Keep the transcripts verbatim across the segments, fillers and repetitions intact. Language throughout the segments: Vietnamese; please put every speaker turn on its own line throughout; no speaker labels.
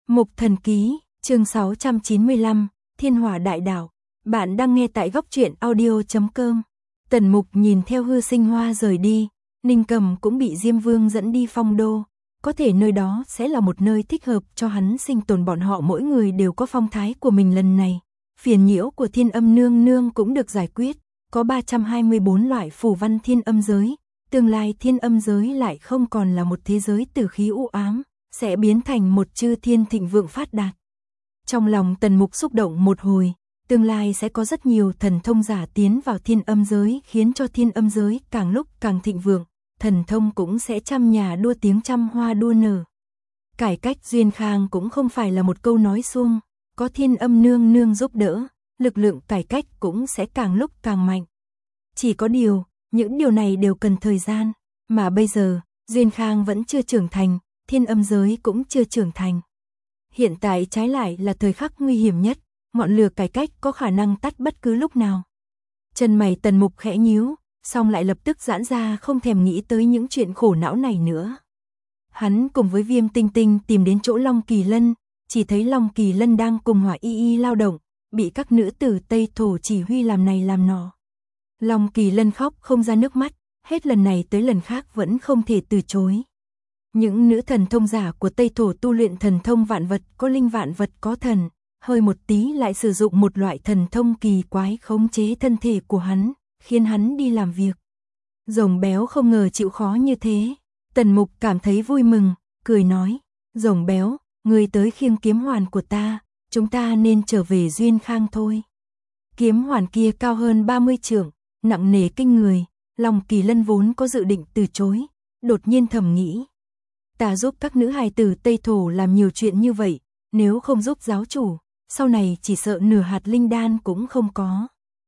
Mục Thần Ký, chương sáu trăm chín mươi lăm, Thiên Hỏa Đại Đảo. Bạn đang nghe tại góc truyện audio chấm com. Tần Mục nhìn theo Hư Sinh Hoa rời đi, Ninh Cầm cũng bị Diêm Vương dẫn đi Phong Đô. Có thể nơi đó sẽ là một nơi thích hợp cho hắn sinh tồn, bọn họ mỗi người đều có phong thái của mình lần này. Phiền nhiễu của Thiên Âm Nương Nương cũng được giải quyết, có ba trăm hai mươi bốn loại phù văn thiên âm giới. Tương lai thiên âm giới lại không còn là một thế giới tử khí u ám, sẽ biến thành một chư thiên thịnh vượng phát đạt. Trong lòng Tần Mục xúc động một hồi, tương lai sẽ có rất nhiều thần thông giả tiến vào thiên âm giới, khiến cho thiên âm giới càng lúc càng thịnh vượng, thần thông cũng sẽ trăm nhà đua tiếng, trăm hoa đua nở. Cải cách Duyên Khang cũng không phải là một câu nói suông, có Thiên Âm Nương Nương giúp đỡ, lực lượng cải cách cũng sẽ càng lúc càng mạnh. Chỉ có điều, những điều này đều cần thời gian, mà bây giờ, Duyên Khang vẫn chưa trưởng thành, thiên âm giới cũng chưa trưởng thành. Hiện tại trái lại là thời khắc nguy hiểm nhất, ngọn lửa cải cách có khả năng tắt bất cứ lúc nào. Chân mày Tần Mục khẽ nhíu, xong lại lập tức giãn ra, không thèm nghĩ tới những chuyện khổ não này nữa. Hắn cùng với Viêm Tinh Tinh tìm đến chỗ Long Kỳ Lân, chỉ thấy Long Kỳ Lân đang cùng Hỏa Y Y lao động, bị các nữ tử Tây Thổ chỉ huy làm này làm nọ. Long Kỳ Lân khóc không ra nước mắt, hết lần này tới lần khác vẫn không thể từ chối. Những nữ thần thông giả của Tây Thổ tu luyện thần thông vạn vật có linh, vạn vật có thần, hơi một tí lại sử dụng một loại thần thông kỳ quái khống chế thân thể của hắn, khiến hắn đi làm việc. Rồng béo không ngờ chịu khó như thế. Tần Mục cảm thấy vui mừng, cười nói, Rồng béo, ngươi tới khiêng kiếm hoàn của ta, chúng ta nên trở về Duyên Khang thôi. Kiếm hoàn kia cao hơn ba mươi trượng, nặng nề kinh người. Long Kỳ Lân vốn có dự định từ chối, đột nhiên thầm nghĩ, ta giúp các nữ hài tử Tây Thổ làm nhiều chuyện như vậy, nếu không giúp giáo chủ, sau này chỉ sợ nửa hạt linh đan cũng không có.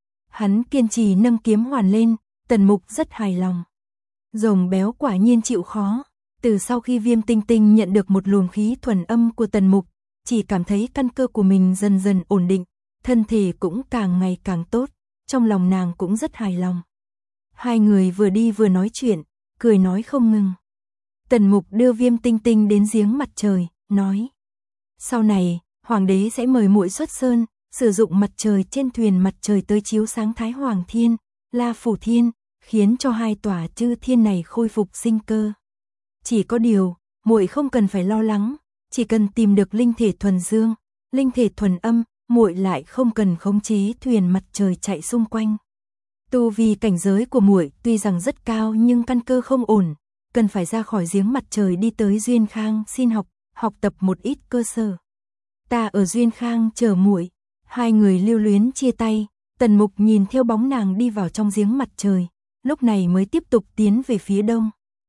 Hắn kiên trì nâng kiếm hoàn lên, Tần Mục rất hài lòng. Rồng béo quả nhiên chịu khó, từ sau khi Viêm Tinh Tinh nhận được một luồng khí thuần âm của Tần Mục, chỉ cảm thấy căn cơ của mình dần dần ổn định, thân thể cũng càng ngày càng tốt, trong lòng nàng cũng rất hài lòng. Hai người vừa đi vừa nói chuyện, cười nói không ngừng. Tần Mục đưa Viêm Tinh Tinh đến giếng mặt trời, nói, sau này, Hoàng đế sẽ mời muội xuất sơn, sử dụng mặt trời trên thuyền mặt trời tới chiếu sáng Thái Hoàng Thiên, La Phủ Thiên, khiến cho hai tòa chư thiên này khôi phục sinh cơ. Chỉ có điều, muội không cần phải lo lắng, chỉ cần tìm được linh thể thuần dương, linh thể thuần âm, muội lại không cần khống chế thuyền mặt trời chạy xung quanh. Tu vi cảnh giới của muội tuy rằng rất cao nhưng căn cơ không ổn, cần phải ra khỏi giếng mặt trời đi tới Duyên Khang xin học, học tập một ít cơ sở. Ta ở Duyên Khang chờ muội. Hai người lưu luyến chia tay, Tần Mục nhìn theo bóng nàng đi vào trong giếng mặt trời, lúc này mới tiếp tục tiến về phía đông.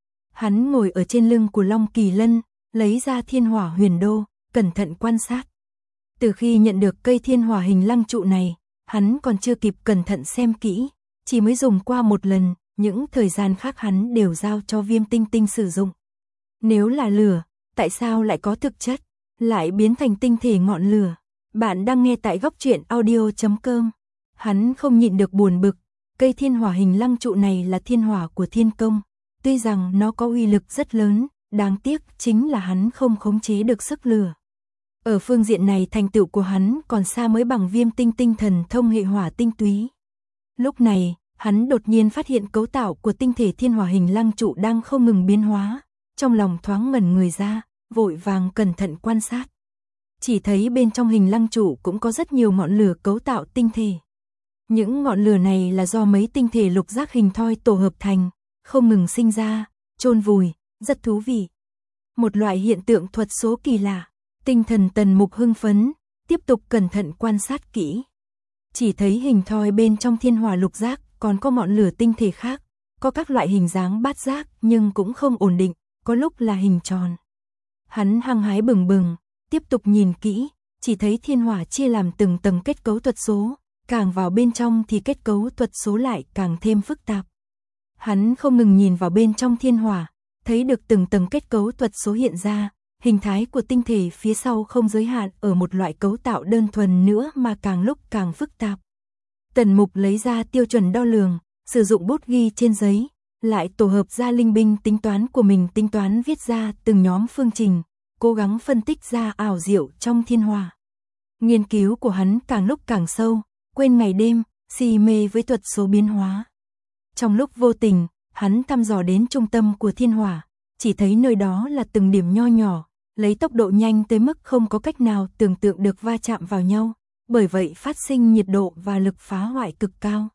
Hắn ngồi ở trên lưng của Long Kỳ Lân, lấy ra Thiên Hỏa Huyền Đô, cẩn thận quan sát. Từ khi nhận được cây Thiên Hỏa hình lăng trụ này, hắn còn chưa kịp cẩn thận xem kỹ, chỉ mới dùng qua một lần, những thời gian khác hắn đều giao cho Viêm Tinh Tinh sử dụng. Nếu là lửa, tại sao lại có thực chất, lại biến thành tinh thể ngọn lửa? Bạn đang nghe tại góc truyện audio chấm com. Hắn không nhịn được buồn bực, cây Thiên Hỏa hình lăng trụ này là thiên hỏa của thiên công, tuy rằng nó có uy lực rất lớn, đáng tiếc chính là hắn không khống chế được sức lửa. Ở phương diện này thành tựu của hắn còn xa mới bằng Viêm Tinh Tinh thần thông hệ hỏa tinh túy. Lúc này, hắn đột nhiên phát hiện cấu tạo của tinh thể Thiên Hỏa hình lăng trụ đang không ngừng biến hóa, trong lòng thoáng ngẩn người ra, vội vàng cẩn thận quan sát. Chỉ thấy bên trong hình lăng trụ cũng có rất nhiều ngọn lửa cấu tạo tinh thể. Những ngọn lửa này là do mấy tinh thể lục giác hình thoi tổ hợp thành, không ngừng sinh ra, chôn vùi, rất thú vị. Một loại hiện tượng thuật số kỳ lạ, tinh thần Tần Mục hưng phấn, tiếp tục cẩn thận quan sát kỹ. Chỉ thấy hình thoi bên trong thiên hỏa lục giác còn có ngọn lửa tinh thể khác, có các loại hình dáng bát giác nhưng cũng không ổn định, có lúc là hình tròn. Hắn hăng hái bừng bừng, tiếp tục nhìn kỹ, chỉ thấy thiên hỏa chia làm từng tầng kết cấu thuật số, càng vào bên trong thì kết cấu thuật số lại càng thêm phức tạp. Hắn không ngừng nhìn vào bên trong thiên hỏa, thấy được từng tầng kết cấu thuật số hiện ra, hình thái của tinh thể phía sau không giới hạn ở một loại cấu tạo đơn thuần nữa mà càng lúc càng phức tạp. Tần Mục lấy ra tiêu chuẩn đo lường, sử dụng bút ghi trên giấy, lại tổ hợp ra linh binh tính toán của mình, tính toán viết ra từng nhóm phương trình, cố gắng phân tích ra ảo diệu trong thiên hỏa. Nghiên cứu của hắn càng lúc càng sâu, quên ngày đêm, si mê với thuật số biến hóa. Trong lúc vô tình, hắn thăm dò đến trung tâm của thiên hỏa, chỉ thấy nơi đó là từng điểm nho nhỏ, lấy tốc độ nhanh tới mức không có cách nào tưởng tượng được va chạm vào nhau, bởi vậy phát sinh nhiệt độ và lực phá hoại cực cao.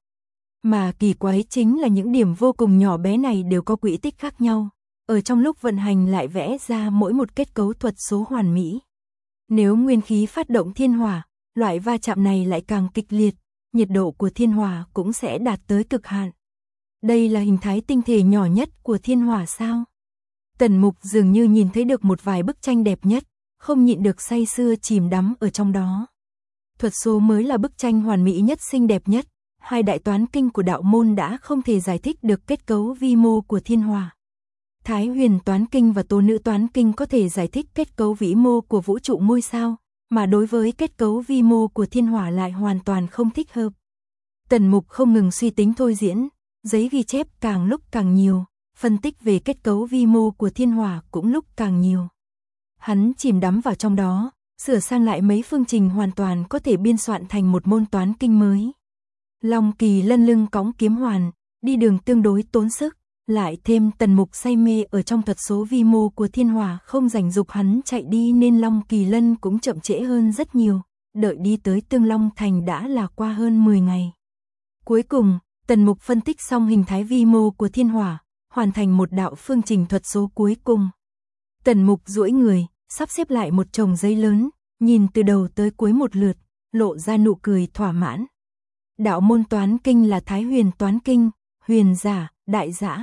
Mà kỳ quái chính là những điểm vô cùng nhỏ bé này đều có quỹ tích khác nhau, ở trong lúc vận hành lại vẽ ra mỗi một kết cấu thuật số hoàn mỹ. Nếu nguyên khí phát động thiên hỏa, loại va chạm này lại càng kịch liệt, nhiệt độ của thiên hỏa cũng sẽ đạt tới cực hạn. Đây là hình thái tinh thể nhỏ nhất của thiên hỏa sao? Tần Mục dường như nhìn thấy được một vài bức tranh đẹp nhất, không nhịn được say sưa chìm đắm ở trong đó. Thuật số mới là bức tranh hoàn mỹ nhất, xinh đẹp nhất. Hai đại toán kinh của đạo môn đã không thể giải thích được kết cấu vi mô của thiên hỏa. Thái Huyền toán kinh và Tố Nữ toán kinh có thể giải thích kết cấu vĩ mô của vũ trụ ngôi sao, mà đối với kết cấu vi mô của thiên hỏa lại hoàn toàn không thích hợp. Tần Mục không ngừng suy tính thôi diễn, giấy ghi chép càng lúc càng nhiều, phân tích về kết cấu vi mô của thiên hỏa cũng lúc càng nhiều. Hắn chìm đắm vào trong đó, sửa sang lại mấy phương trình hoàn toàn có thể biên soạn thành một môn toán kinh mới. Long Kỳ Lân lưng cõng kiếm hoàn, đi đường tương đối tốn sức, lại thêm Tần Mục say mê ở trong thuật số vi mô của thiên hỏa không rảnh dục hắn chạy đi nên Long Kỳ Lân cũng chậm trễ hơn rất nhiều, đợi đi tới Tương Long Thành đã là qua hơn mười ngày. Cuối cùng, Tần Mục phân tích xong hình thái vi mô của thiên hỏa, hoàn thành một đạo phương trình thuật số cuối cùng. Tần Mục duỗi người, sắp xếp lại một chồng giấy lớn, nhìn từ đầu tới cuối một lượt, lộ ra nụ cười thỏa mãn. Đạo môn toán kinh là Thái Huyền toán kinh, huyền giả, đại giả,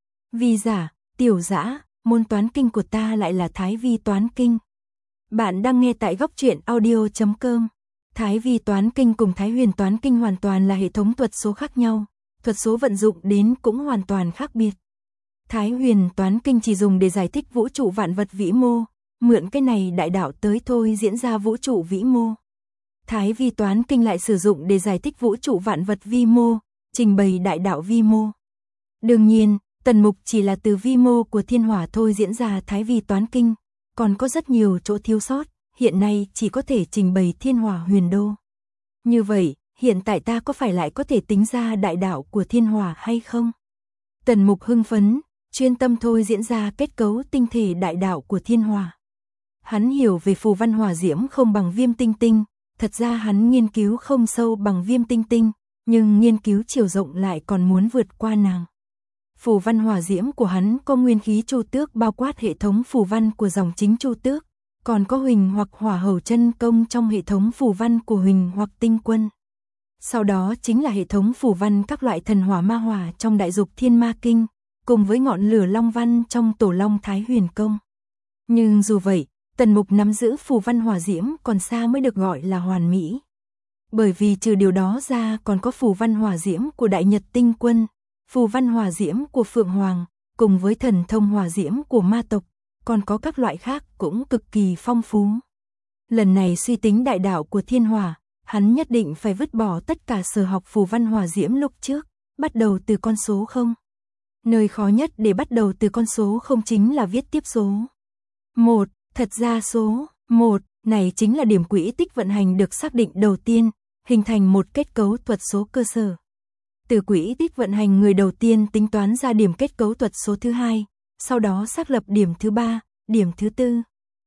vi giả, tiểu giả, môn toán kinh của ta lại là Thái Vi toán kinh. Bạn đang nghe tại góc truyện audio chấm com. Thái Vi toán kinh cùng Thái Huyền toán kinh hoàn toàn là hệ thống thuật số khác nhau, thuật số vận dụng đến cũng hoàn toàn khác biệt. Thái Huyền toán kinh chỉ dùng để giải thích vũ trụ vạn vật vĩ mô, mượn cái này đại đạo tới thôi diễn ra vũ trụ vĩ mô. Thái Vi toán kinh lại sử dụng để giải thích vũ trụ vạn vật vi mô, trình bày đại đạo vi mô. Đương nhiên, Tần Mục chỉ là từ vi mô của thiên hỏa thôi diễn ra Thái Vi toán kinh, còn có rất nhiều chỗ thiếu sót, hiện nay chỉ có thể trình bày thiên hỏa huyền đô. Như vậy, hiện tại ta có phải lại có thể tính ra đại đạo của thiên hỏa hay không? Tần Mục hưng phấn, chuyên tâm thôi diễn ra kết cấu tinh thể đại đạo của thiên hỏa. Hắn hiểu về phù văn hỏa diễm không bằng Viêm Tinh Tinh, thật ra hắn nghiên cứu không sâu bằng Viêm Tinh Tinh, nhưng nghiên cứu chiều rộng lại còn muốn vượt qua nàng. Phù văn hỏa diễm của hắn có nguyên khí Chu Tước bao quát hệ thống phù văn của dòng chính Chu Tước, còn có Huỳnh hoặc Hỏa Hầu chân công trong hệ thống phù văn của Huỳnh hoặc Tinh Quân. Sau đó chính là hệ thống phù văn các loại thần hỏa ma hỏa trong Đại Dục Thiên Ma Kinh, cùng với ngọn lửa long văn trong Tổ Long Thái Huyền Công. Nhưng dù vậy, Tần Mục nắm giữ phù văn hỏa diễm còn xa mới được gọi là hoàn mỹ. Bởi vì trừ điều đó ra còn có phù văn hỏa diễm của Đại Nhật Tinh Quân, phù văn hỏa diễm của Phượng Hoàng, cùng với thần thông hỏa diễm của ma tộc, còn có các loại khác cũng cực kỳ phong phú. Lần này suy tính đại đạo của thiên hỏa, hắn nhất định phải vứt bỏ tất cả sở học phù văn hỏa diễm lúc trước, bắt đầu từ con số không. Nơi khó nhất để bắt đầu từ con số không chính là viết tiếp số. Một, thật ra số một này chính là điểm quỹ tích vận hành được xác định đầu tiên, hình thành một kết cấu thuật số cơ sở. Từ quỹ tích vận hành người đầu tiên tính toán ra điểm kết cấu thuật số thứ hai, sau đó xác lập điểm thứ ba, điểm thứ tư.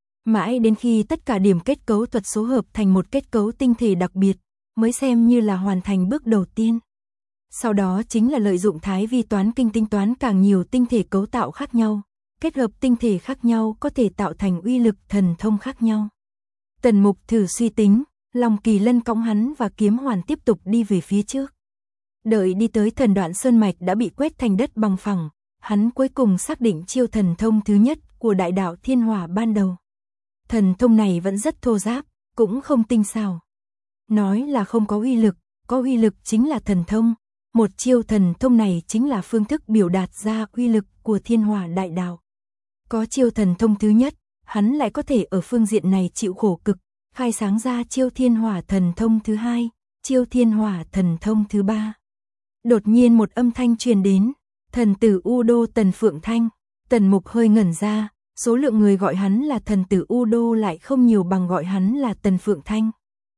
Mãi đến khi tất cả điểm kết cấu thuật số hợp thành một kết cấu tinh thể đặc biệt, mới xem như là hoàn thành bước đầu tiên. Sau đó chính là lợi dụng Thái Vi toán kinh tính toán càng nhiều tinh thể cấu tạo khác nhau, kết hợp tinh thể khác nhau có thể tạo thành uy lực thần thông khác nhau. Tần Mục thử suy tính, Long Kỳ Lân cõng hắn và kiếm hoàn tiếp tục đi về phía trước. Đợi đi tới thần đoạn sơn mạch đã bị quét thành đất bằng phẳng, hắn cuối cùng xác định chiêu thần thông thứ nhất của đại đạo thiên hỏa ban đầu. Thần thông này vẫn rất thô ráp, cũng không tinh xảo. Nói là không có uy lực, có uy lực chính là thần thông. Một chiêu thần thông này chính là phương thức biểu đạt ra uy lực của thiên hỏa đại đạo. Có chiêu thần thông thứ nhất, hắn lại có thể ở phương diện này chịu khổ cực, khai sáng ra chiêu thiên hỏa thần thông thứ hai, chiêu thiên hỏa thần thông thứ ba. Đột nhiên một âm thanh truyền đến, thần tử U Đô Tần Phượng Thanh. Tần Mục hơi ngẩn ra, số lượng người gọi hắn là thần tử U Đô lại không nhiều bằng gọi hắn là Tần Phượng Thanh.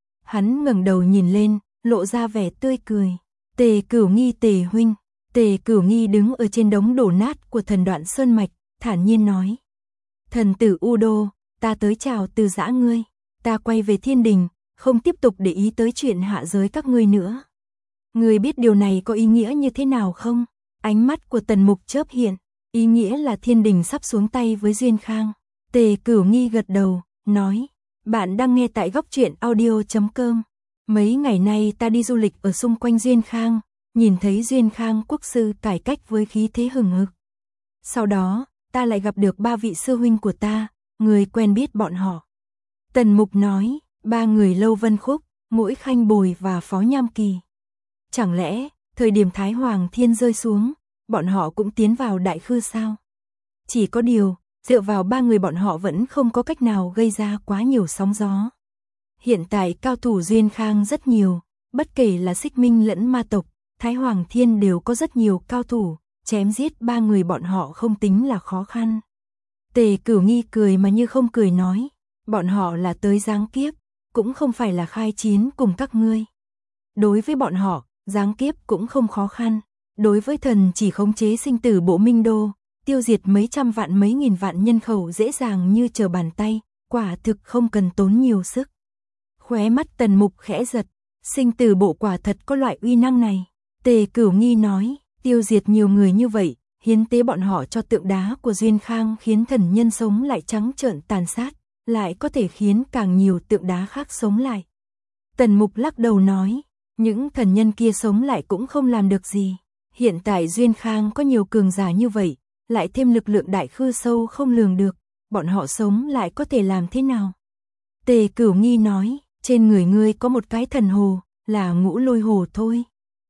Hắn ngẩng đầu nhìn lên, lộ ra vẻ tươi cười. Tề Cửu Nghi Tề huynh. Tề Cửu Nghi đứng ở trên đống đổ nát của thần đoạn sơn mạch, thản nhiên nói. Thần tử U Đô, ta tới chào từ giã ngươi. Ta quay về thiên đình, không tiếp tục để ý tới chuyện hạ giới các ngươi nữa. Ngươi biết điều này có ý nghĩa như thế nào không? Ánh mắt của Tần Mục chớp hiện, ý nghĩa là thiên đình sắp xuống tay với Duyên Khang. Tề Cửu Nghi gật đầu, nói. Bạn đang nghe tại góc truyện audio chấm com. Mấy ngày nay ta đi du lịch ở xung quanh Duyên Khang, nhìn thấy Duyên Khang quốc sư cải cách với khí thế hừng hực. Sau đó, ta lại gặp được ba vị sư huynh của ta, người quen biết bọn họ. Tần Mục nói, ba người Lâu Vân Khúc, Mũi Khanh Bồi và Phó Nham Kỳ. Chẳng lẽ, thời điểm Thái Hoàng Thiên rơi xuống, bọn họ cũng tiến vào đại khư sao? Chỉ có điều, dựa vào ba người bọn họ vẫn không có cách nào gây ra quá nhiều sóng gió. Hiện tại cao thủ Duyên Khang rất nhiều, bất kể là Xích Minh lẫn ma tộc, Thái Hoàng Thiên đều có rất nhiều cao thủ, chém giết ba người bọn họ không tính là khó khăn. Tề Cửu Nghi cười mà như không cười nói, bọn họ là tới giáng kiếp, cũng không phải là khai chiến cùng các ngươi. Đối với bọn họ, giáng kiếp cũng không khó khăn, đối với thần chỉ khống chế sinh tử bộ Minh Đô, tiêu diệt mấy trăm vạn mấy nghìn vạn nhân khẩu dễ dàng như trở bàn tay, quả thực không cần tốn nhiều sức. Khóe mắt Tần Mục khẽ giật, sinh tử bộ quả thật có loại uy năng này. Tề Cửu Nghi nói, tiêu diệt nhiều người như vậy, hiến tế bọn họ cho tượng đá của Duyên Khang khiến thần nhân sống lại trắng trợn tàn sát, lại có thể khiến càng nhiều tượng đá khác sống lại. Tần Mục lắc đầu nói, những thần nhân kia sống lại cũng không làm được gì. Hiện tại Duyên Khang có nhiều cường giả như vậy, lại thêm lực lượng đại khư sâu không lường được, bọn họ sống lại có thể làm thế nào? Tề Cửu Nghi nói, trên người ngươi có một cái thần hồ, là Ngũ Lôi Hồ thôi.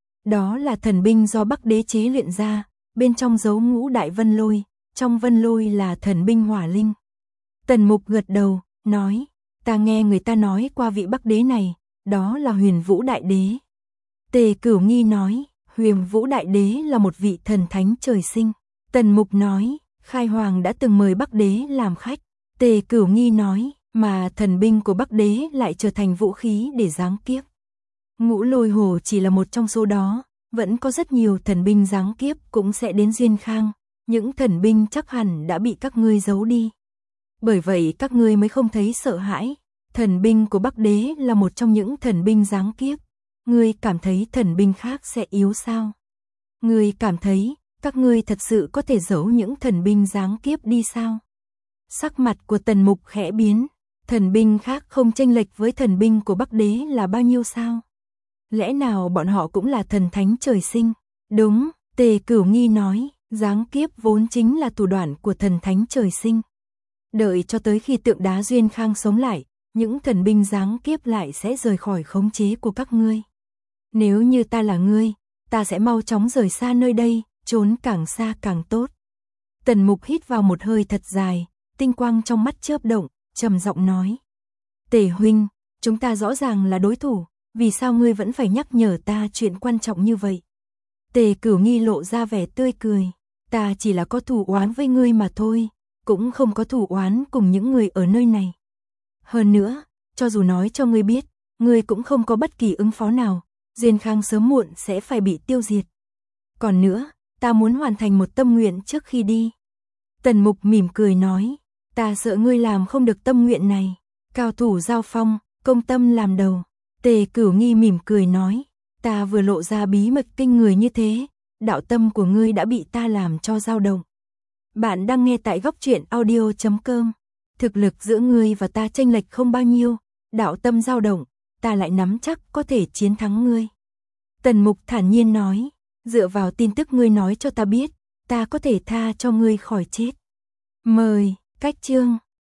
Đó là thần binh do Bắc Đế chế luyện ra, bên trong giấu ngũ đại vân lôi, trong vân lôi là thần binh hỏa linh. Tần Mục gật đầu, nói, ta nghe người ta nói qua vị Bắc Đế này, đó là Huyền Vũ Đại Đế. Tề Cửu Nghi nói, Huyền Vũ Đại Đế là một vị thần thánh trời sinh. Tần Mục nói, Khai Hoàng đã từng mời Bắc Đế làm khách. Tề Cửu Nghi nói, mà thần binh của Bắc Đế lại trở thành vũ khí để giáng kiếp. Ngũ Lôi Hồ chỉ là một trong số đó, vẫn có rất nhiều thần binh giáng kiếp cũng sẽ đến Duyên Khang, những thần binh chắc hẳn đã bị các ngươi giấu đi. Bởi vậy các ngươi mới không thấy sợ hãi, thần binh của Bắc Đế là một trong những thần binh giáng kiếp, ngươi cảm thấy thần binh khác sẽ yếu sao? Ngươi cảm thấy, các ngươi thật sự có thể giấu những thần binh giáng kiếp đi sao? Sắc mặt của Tần Mục khẽ biến, thần binh khác không chênh lệch với thần binh của Bắc Đế là bao nhiêu sao? Lẽ nào bọn họ cũng là thần thánh trời sinh? Đúng, Tề Cửu Nghi nói, giáng kiếp vốn chính là thủ đoạn của thần thánh trời sinh. Đợi cho tới khi tượng đá Duyên Khang sống lại, những thần binh giáng kiếp lại sẽ rời khỏi khống chế của các ngươi. Nếu như ta là ngươi, ta sẽ mau chóng rời xa nơi đây, trốn càng xa càng tốt. Tần Mục hít vào một hơi thật dài, tinh quang trong mắt chớp động, trầm giọng nói. Tề huynh, chúng ta rõ ràng là đối thủ, vì sao ngươi vẫn phải nhắc nhở ta chuyện quan trọng như vậy? Tề Cửu Nghi lộ ra vẻ tươi cười, ta chỉ là có thù oán với ngươi mà thôi, cũng không có thù oán cùng những người ở nơi này. Hơn nữa, cho dù nói cho ngươi biết, ngươi cũng không có bất kỳ ứng phó nào, Duyên Khang sớm muộn sẽ phải bị tiêu diệt. Còn nữa, ta muốn hoàn thành một tâm nguyện trước khi đi. Tần Mục mỉm cười nói, ta sợ ngươi làm không được tâm nguyện này. Cao thủ giao phong, công tâm làm đầu. Tề Cửu Nghi mỉm cười nói, ta vừa lộ ra bí mật kinh người như thế, đạo tâm của ngươi đã bị ta làm cho dao động. Bạn đang nghe tại góc truyện audio chấm com. Thực lực giữa ngươi và ta chênh lệch không bao nhiêu, đạo tâm dao động, ta lại nắm chắc có thể chiến thắng ngươi. Tần Mục thản nhiên nói, dựa vào tin tức ngươi nói cho ta biết, ta có thể tha cho ngươi khỏi chết. Mời, cách chương.